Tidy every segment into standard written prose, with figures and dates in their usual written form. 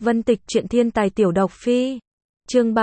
Vân Tịch truyện thiên tài tiểu độc phi. Chương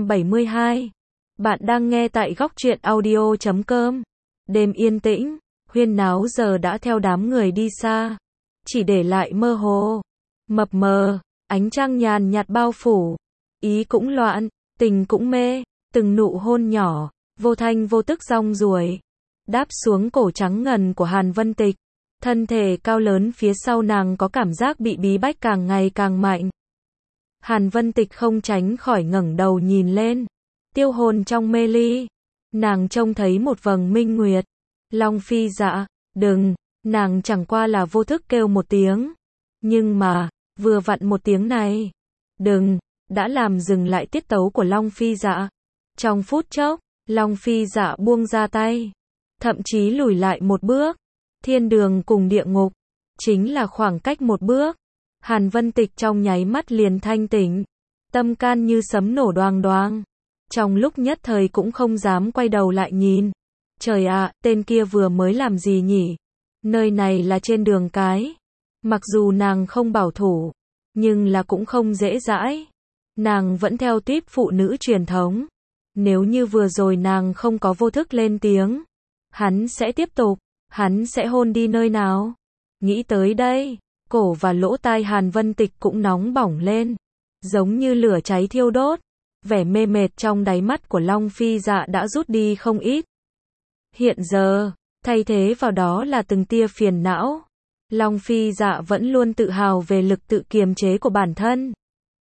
372. Bạn đang nghe tại góc truyện audio.com. Đêm yên tĩnh, huyên náo giờ đã theo đám người đi xa, chỉ để lại mơ hồ, mập mờ, ánh trăng nhàn nhạt bao phủ. Ý cũng loạn, tình cũng mê, từng nụ hôn nhỏ, vô thanh vô tức rong ruổi, đáp xuống cổ trắng ngần của Hàn Vân Tịch. Thân thể cao lớn phía sau nàng có cảm giác bị bí bách càng ngày càng mạnh. Hàn Vân Tịch không tránh khỏi ngẩng đầu nhìn lên, tiêu hồn trong mê ly. Nàng trông thấy một vầng minh nguyệt. Long Phi dạ, đừng, nàng chẳng qua là vô thức kêu một tiếng. Nhưng mà, vừa vặn một tiếng này, đừng, đã làm dừng lại tiết tấu của Long Phi dạ. Trong phút chốc, Long Phi dạ buông ra tay, thậm chí lùi lại một bước. Thiên đường cùng địa ngục, chính là khoảng cách một bước. Hàn Vân Tịch trong nháy mắt liền thanh tỉnh, tâm can như sấm nổ đoang đoang. Trong lúc nhất thời cũng không dám quay đầu lại nhìn. Trời ạ, tên kia vừa mới làm gì nhỉ? Nơi này là trên đường cái. Mặc dù nàng không bảo thủ, nhưng là cũng không dễ dãi. Nàng vẫn theo típ phụ nữ truyền thống. Nếu như vừa rồi nàng không có vô thức lên tiếng, hắn sẽ tiếp tục, hắn sẽ hôn đi nơi nào? Nghĩ tới đây, cổ và lỗ tai Hàn Vân Tịch cũng nóng bỏng lên, giống như lửa cháy thiêu đốt. Vẻ mê mệt trong đáy mắt của Long Phi dạ đã rút đi không ít. Hiện giờ, thay thế vào đó là từng tia phiền não. Long Phi dạ vẫn luôn tự hào về lực tự kiềm chế của bản thân.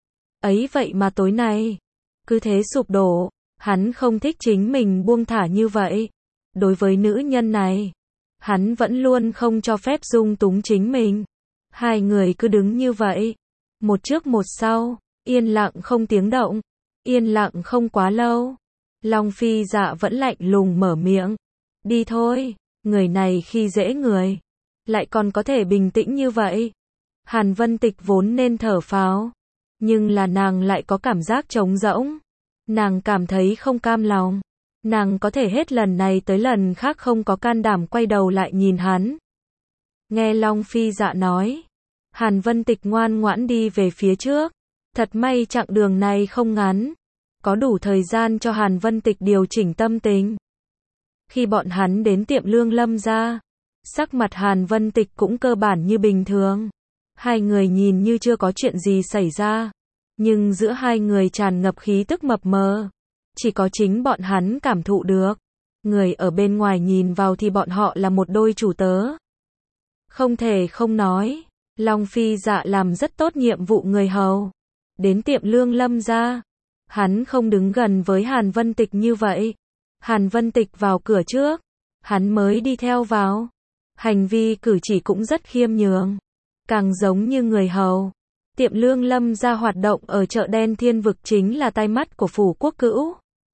Ấy vậy mà tối nay, cứ thế sụp đổ, hắn không thích chính mình buông thả như vậy. Đối với nữ nhân này, hắn vẫn luôn không cho phép dung túng chính mình. Hai người cứ đứng như vậy, một trước một sau, yên lặng không tiếng động, yên lặng không quá lâu. Long Phi dạ vẫn lạnh lùng mở miệng, đi thôi, người này khi dễ người, lại còn có thể bình tĩnh như vậy. Hàn Vân Tịch vốn nên thở phào, nhưng là nàng lại có cảm giác trống rỗng. Nàng cảm thấy không cam lòng. Nàng có thể hết lần này tới lần khác không có can đảm quay đầu lại nhìn hắn. Nghe Long Phi dạ nói, Hàn Vân Tịch ngoan ngoãn đi về phía trước. Thật may chặng đường này không ngắn, có đủ thời gian cho Hàn Vân Tịch điều chỉnh tâm tình. Khi bọn hắn đến tiệm Lương Lâm gia, sắc mặt Hàn Vân Tịch cũng cơ bản như bình thường. Hai người nhìn như chưa có chuyện gì xảy ra, nhưng giữa hai người tràn ngập khí tức mập mờ. Chỉ có chính bọn hắn cảm thụ được. Người ở bên ngoài nhìn vào thì bọn họ là một đôi chủ tớ. Không thể không nói, Long Phi dạ làm rất tốt nhiệm vụ người hầu. Đến tiệm Lương Lâm gia, hắn không đứng gần với Hàn Vân Tịch như vậy. Hàn Vân Tịch vào cửa trước, hắn mới đi theo vào. Hành vi cử chỉ cũng rất khiêm nhường, càng giống như người hầu. Tiệm Lương Lâm gia hoạt động ở chợ đen Thiên Vực chính là tai mắt của phủ quốc cữu.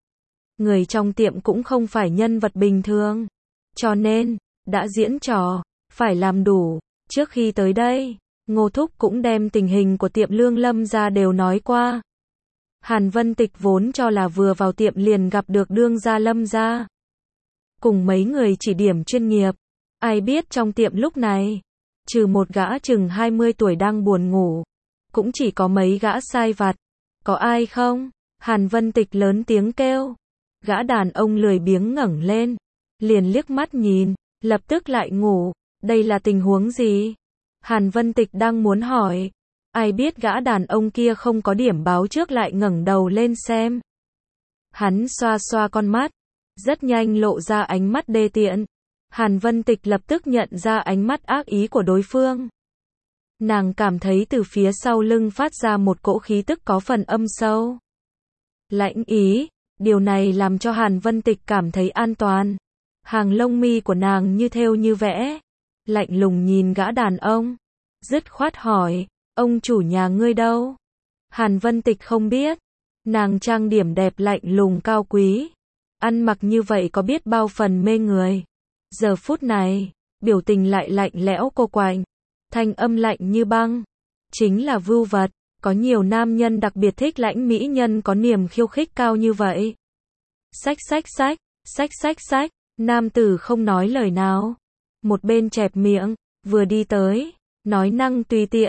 Người trong tiệm cũng không phải nhân vật bình thường, cho nên, đã diễn trò, phải làm đủ. Trước khi tới đây, Ngô Thúc cũng đem tình hình của tiệm Lương Lâm gia đều nói qua. Hàn Vân Tịch vốn cho là vừa vào tiệm liền gặp được đương gia Lâm gia, cùng mấy người chỉ điểm chuyên nghiệp. Ai biết trong tiệm lúc này, trừ một gã chừng 20 tuổi đang buồn ngủ, cũng chỉ có mấy gã sai vặt. Có ai không? Hàn Vân Tịch lớn tiếng kêu. Gã đàn ông lười biếng ngẩng lên, liền liếc mắt nhìn, lập tức lại ngủ. Đây là tình huống gì? Hàn Vân Tịch đang muốn hỏi, ai biết gã đàn ông kia không có điểm báo trước lại ngẩng đầu lên xem. Hắn xoa xoa con mắt, rất nhanh lộ ra ánh mắt đê tiện. Hàn Vân Tịch lập tức nhận ra ánh mắt ác ý của đối phương. Nàng cảm thấy từ phía sau lưng phát ra một cỗ khí tức có phần âm sâu, lãnh ý. Điều này làm cho Hàn Vân Tịch cảm thấy an toàn. Hàng lông mi của nàng như thêu như vẽ, lạnh lùng nhìn gã đàn ông, dứt khoát hỏi, ông chủ nhà ngươi đâu? Hàn Vân Tịch không biết. Nàng trang điểm đẹp lạnh lùng cao quý, ăn mặc như vậy có biết bao phần mê người. Giờ phút này, biểu tình lại lạnh lẽo cô quạnh, thanh âm lạnh như băng. Chính là vưu vật. Có nhiều nam nhân đặc biệt thích lãnh mỹ nhân có niềm khiêu khích cao như vậy. Xách xách xách, xách xách xách, nam tử không nói lời nào. Một bên chẹp miệng, vừa đi tới, nói năng tùy tiện,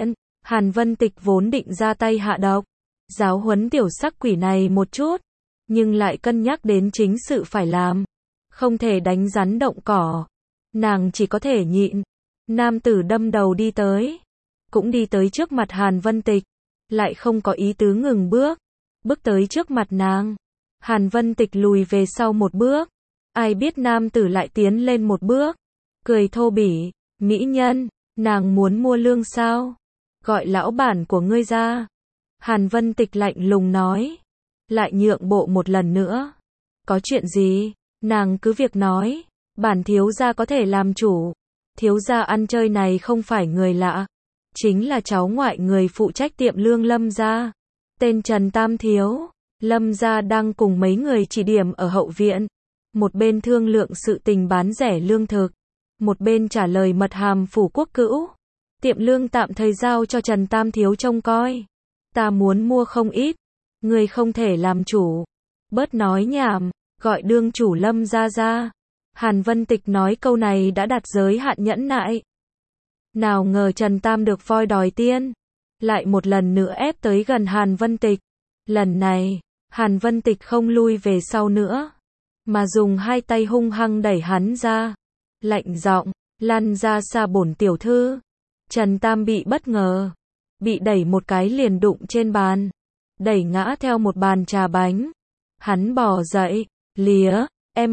Hàn Vân Tịch vốn định ra tay hạ độc, giáo huấn tiểu sắc quỷ này một chút, nhưng lại cân nhắc đến chính sự phải làm, không thể đánh rắn động cỏ, nàng chỉ có thể nhịn. Nam tử đâm đầu đi tới, cũng đi tới trước mặt Hàn Vân Tịch, lại không có ý tứ ngừng bước, bước tới trước mặt nàng. Hàn Vân Tịch lùi về sau một bước, ai biết nam tử lại tiến lên một bước, cười thô bỉ, mỹ nhân, nàng muốn mua lương sao? Gọi lão bản của ngươi ra. Hàn Vân Tịch lạnh lùng nói, lại nhượng bộ một lần nữa. Có chuyện gì? Nàng cứ việc nói, bản thiếu gia có thể làm chủ. Thiếu gia ăn chơi này không phải người lạ, chính là cháu ngoại người phụ trách tiệm lương Lâm gia, tên Trần Tam Thiếu. Lâm gia đang cùng mấy người chỉ điểm ở hậu viện, một bên thương lượng sự tình bán rẻ lương thực, một bên trả lời mật hàm phủ quốc cữu. Tiệm lương tạm thời giao cho Trần Tam Thiếu trông coi. Ta muốn mua không ít, người không thể làm chủ. Bớt nói nhảm, gọi đương chủ Lâm gia ra. Hàn Vân Tịch nói câu này đã đạt giới hạn nhẫn nại. Nào ngờ Trần Tam được voi đòi tiên, lại một lần nữa ép tới gần Hàn Vân Tịch. Lần này, Hàn Vân Tịch không lui về sau nữa, mà dùng hai tay hung hăng đẩy hắn ra, lạnh giọng, lăn ra xa bổn tiểu thư. Trần Tam bị bất ngờ, bị đẩy một cái liền đụng trên bàn, đẩy ngã theo một bàn trà bánh. Hắn bò dậy, lía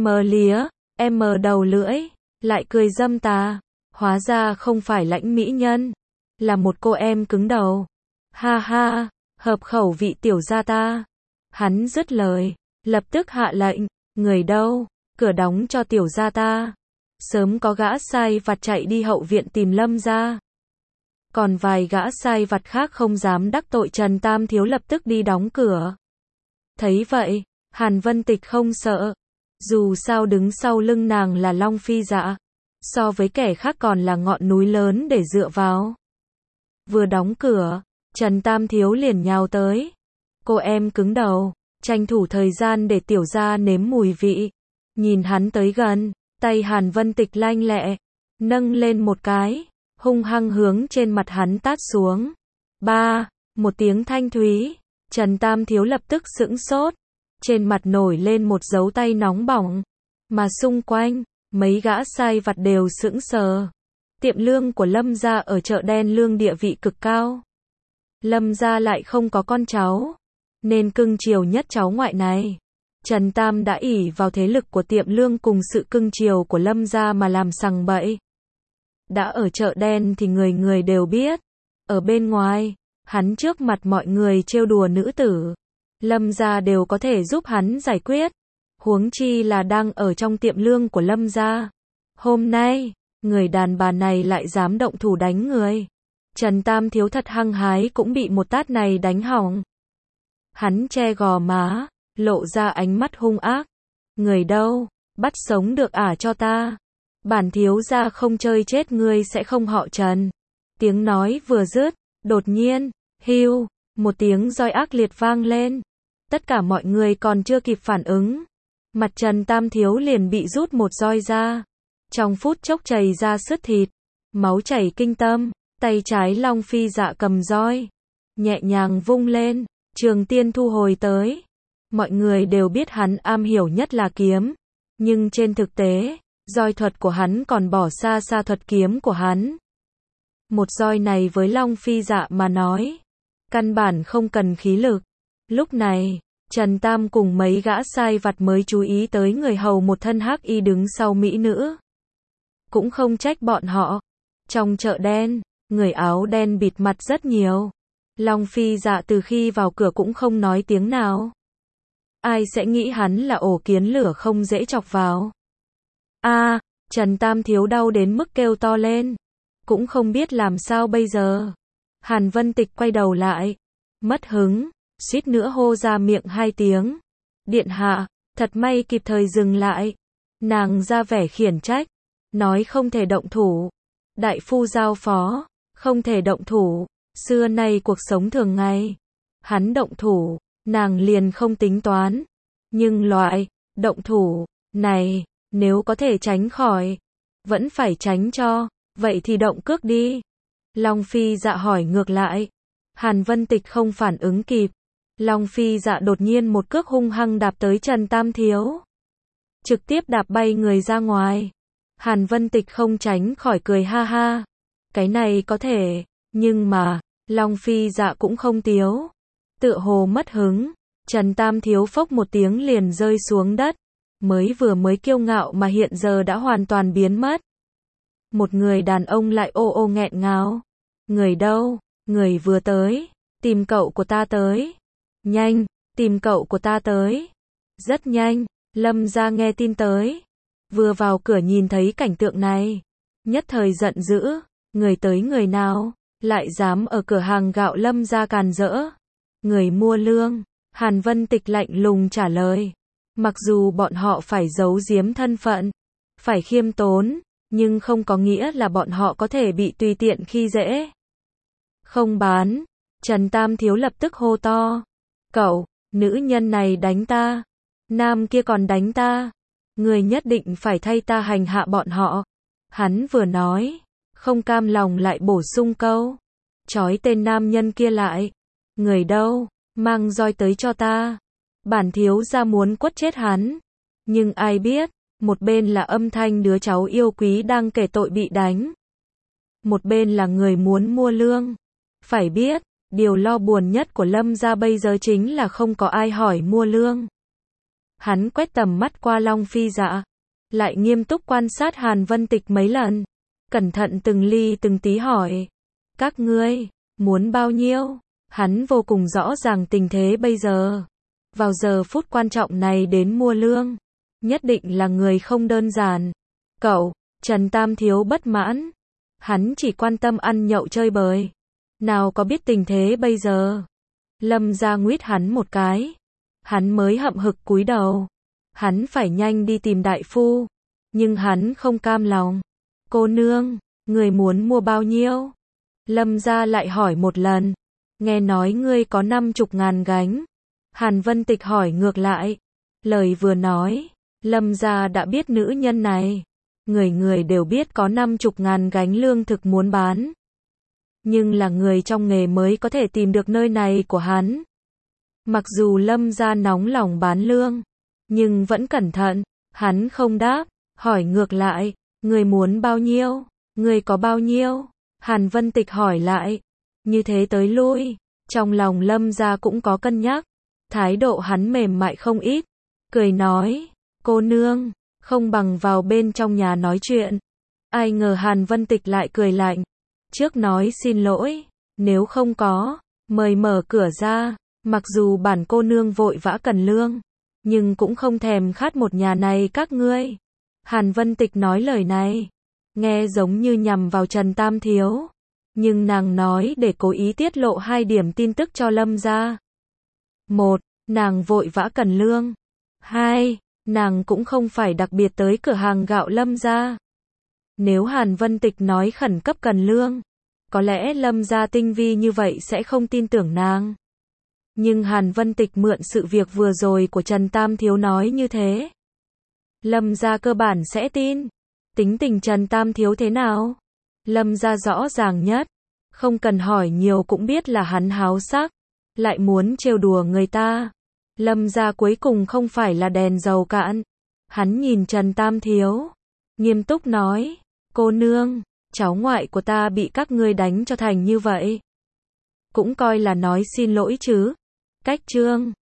đầu lưỡi, lại cười dâm tà, hóa ra không phải lãnh mỹ nhân, là một cô em cứng đầu. Ha ha, hợp khẩu vị tiểu gia ta. Hắn dứt lời, lập tức hạ lệnh, người đâu, cửa đóng cho tiểu gia ta. Sớm có gã sai vặt chạy đi hậu viện tìm Lâm gia. Còn vài gã sai vặt khác không dám đắc tội Trần Tam Thiếu lập tức đi đóng cửa. Thấy vậy, Hàn Vân Tịch không sợ, dù sao đứng sau lưng nàng là Long Phi Dạ, so với kẻ khác còn là ngọn núi lớn để dựa vào. Vừa đóng cửa, Trần Tam Thiếu liền nhào tới. Cô em cứng đầu, tranh thủ thời gian để tiểu gia nếm mùi vị. Nhìn hắn tới gần, tay Hàn Vân Tịch lanh lẹ, nâng lên một cái, hung hăng hướng trên mặt hắn tát xuống. Ba, một tiếng thanh thúy, Trần Tam Thiếu lập tức sững sốt, trên mặt nổi lên một dấu tay nóng bỏng, mà xung quanh, mấy gã sai vặt đều sững sờ. Tiệm lương của Lâm gia ở chợ đen lương địa vị cực cao. Lâm gia lại không có con cháu, nên cưng chiều nhất cháu ngoại này. Trần Tam đã ỷ vào thế lực của tiệm lương cùng sự cưng chiều của Lâm gia mà làm sằng bậy. Đã ở chợ đen thì người người đều biết. Ở bên ngoài, hắn trước mặt mọi người trêu đùa nữ tử, Lâm gia đều có thể giúp hắn giải quyết. Huống chi là đang ở trong tiệm lương của Lâm gia. Hôm nay, người đàn bà này lại dám động thủ đánh người. Trần Tam Thiếu thật hăng hái cũng bị một tát này đánh hỏng. Hắn che gò má, lộ ra ánh mắt hung ác. Người đâu, bắt sống được cho ta. Bản thiếu gia không chơi chết ngươi sẽ không họ Trần. Tiếng nói vừa dứt, đột nhiên, hưu, một tiếng roi ác liệt vang lên. Tất cả mọi người còn chưa kịp phản ứng, mặt Trần Tam Thiếu liền bị rút một roi ra. Trong phút chốc chảy ra sứt thịt, máu chảy kinh tâm, tay trái Long Phi Dạ cầm roi, nhẹ nhàng vung lên, Trường Tiên thu hồi tới. Mọi người đều biết hắn am hiểu nhất là kiếm, nhưng trên thực tế, roi thuật của hắn còn bỏ xa xa thuật kiếm của hắn. Một roi này với Long Phi Dạ mà nói, căn bản không cần khí lực. Lúc này, Trần Tam cùng mấy gã sai vặt mới chú ý tới người hầu một thân hắc y đứng sau mỹ nữ. Cũng không trách bọn họ. Trong chợ đen, người áo đen bịt mặt rất nhiều. Long Phi Dạ từ khi vào cửa cũng không nói tiếng nào. Ai sẽ nghĩ hắn là ổ kiến lửa không dễ chọc vào. Trần Tam Thiếu đau đến mức kêu to lên. Cũng không biết làm sao bây giờ. Hàn Vân Tịch quay đầu lại, mất hứng, suýt nữa hô ra miệng hai tiếng. Điện hạ, thật may kịp thời dừng lại. Nàng ra vẻ khiển trách, nói không thể động thủ. Đại phu giao phó, không thể động thủ. Xưa nay cuộc sống thường ngày, hắn động thủ, nàng liền không tính toán. Nhưng loại động thủ này, nếu có thể tránh khỏi, vẫn phải tránh cho. Vậy thì động cước đi. Long Phi Dạ hỏi ngược lại. Hàn Vân Tịch không phản ứng kịp. Long Phi Dạ đột nhiên một cước hung hăng đạp tới Trần Tam Thiếu. Trực tiếp đạp bay người ra ngoài. Hàn Vân Tịch không tránh khỏi cười ha ha. Cái này có thể, nhưng mà, Long Phi Dạ cũng không tiếu. Tựa hồ mất hứng. Trần Tam Thiếu phốc một tiếng liền rơi xuống đất. Mới kiêu ngạo mà hiện giờ đã hoàn toàn biến mất. Một người đàn ông lại ô ô nghẹn ngào. Người đâu? Người vừa tới. Tìm cậu của ta tới. Nhanh, tìm cậu của ta tới. Rất nhanh, Lâm gia nghe tin tới. Vừa vào cửa nhìn thấy cảnh tượng này. Nhất thời giận dữ. Người tới người nào? Lại dám ở cửa hàng gạo Lâm gia càn rỡ. Người mua lương. Hàn Vân Tịch lạnh lùng trả lời. Mặc dù bọn họ phải giấu giếm thân phận, phải khiêm tốn, nhưng không có nghĩa là bọn họ có thể bị tùy tiện khi dễ. Không bán. Trần Tam Thiếu lập tức hô to. Cậu, nữ nhân này đánh ta. Nam kia còn đánh ta. Người nhất định phải thay ta hành hạ bọn họ. Hắn vừa nói, không cam lòng lại bổ sung câu. Trói tên nam nhân kia lại. Người đâu? Mang roi tới cho ta. Bản thiếu gia muốn quất chết hắn. Nhưng ai biết, một bên là âm thanh đứa cháu yêu quý đang kể tội bị đánh. Một bên là người muốn mua lương. Phải biết, điều lo buồn nhất của Lâm gia bây giờ chính là không có ai hỏi mua lương. Hắn quét tầm mắt qua Long Phi Dạ, lại nghiêm túc quan sát Hàn Vân Tịch mấy lần. Cẩn thận từng ly từng tí hỏi. Các ngươi, muốn bao nhiêu? Hắn vô cùng rõ ràng tình thế bây giờ. Vào giờ phút quan trọng này đến mua lương. Nhất định là người không đơn giản. Cậu, Trần Tam Thiếu bất mãn. Hắn chỉ quan tâm ăn nhậu chơi bời. Nào có biết tình thế bây giờ. Lâm gia nguyết hắn một cái. Hắn mới hậm hực cúi đầu. Hắn phải nhanh đi tìm đại phu. Nhưng hắn không cam lòng. Cô nương, người muốn mua bao nhiêu? Lâm gia lại hỏi một lần. Nghe nói ngươi có 50.000 gánh. Hàn Vân Tịch hỏi ngược lại. Lời vừa nói, Lâm gia đã biết nữ nhân này. Người đều biết có 50.000 gánh lương thực muốn bán. Nhưng là người trong nghề mới có thể tìm được nơi này của hắn. Mặc dù Lâm gia nóng lòng bán lương, nhưng vẫn cẩn thận. Hắn không đáp, hỏi ngược lại. Người muốn bao nhiêu? Người có bao nhiêu? Hàn Vân Tịch hỏi lại. Như thế tới lui, trong lòng Lâm gia cũng có cân nhắc. Thái độ hắn mềm mại không ít. Cười nói, cô nương, không bằng vào bên trong nhà nói chuyện. Ai ngờ Hàn Vân Tịch lại cười lạnh. Trước nói xin lỗi, nếu không có, mời mở cửa ra. Mặc dù bản cô nương vội vã cần lương, nhưng cũng không thèm khát một nhà này các ngươi. Hàn Vân Tịch nói lời này, nghe giống như nhằm vào Trần Tam Thiếu. Nhưng nàng nói để cố ý tiết lộ 2 điểm tin tức cho Lâm gia. 1. Nàng vội vã cần lương. 2. Nàng cũng không phải đặc biệt tới cửa hàng gạo Lâm gia. Nếu Hàn Vân Tịch nói khẩn cấp cần lương, có lẽ Lâm gia tinh vi như vậy sẽ không tin tưởng nàng. Nhưng Hàn Vân Tịch mượn sự việc vừa rồi của Trần Tam Thiếu nói như thế. Lâm gia cơ bản sẽ tin. Tính tình Trần Tam Thiếu thế nào? Lâm gia rõ ràng nhất. Không cần hỏi nhiều cũng biết là hắn háo sắc. Lại muốn trêu đùa người ta. Lâm gia cuối cùng không phải là đèn dầu cạn. Hắn nhìn Trần Tam Thiếu. Nghiêm túc nói. Cô nương, cháu ngoại của ta bị các ngươi đánh cho thành như vậy. Cũng coi là nói xin lỗi chứ. Cách trương.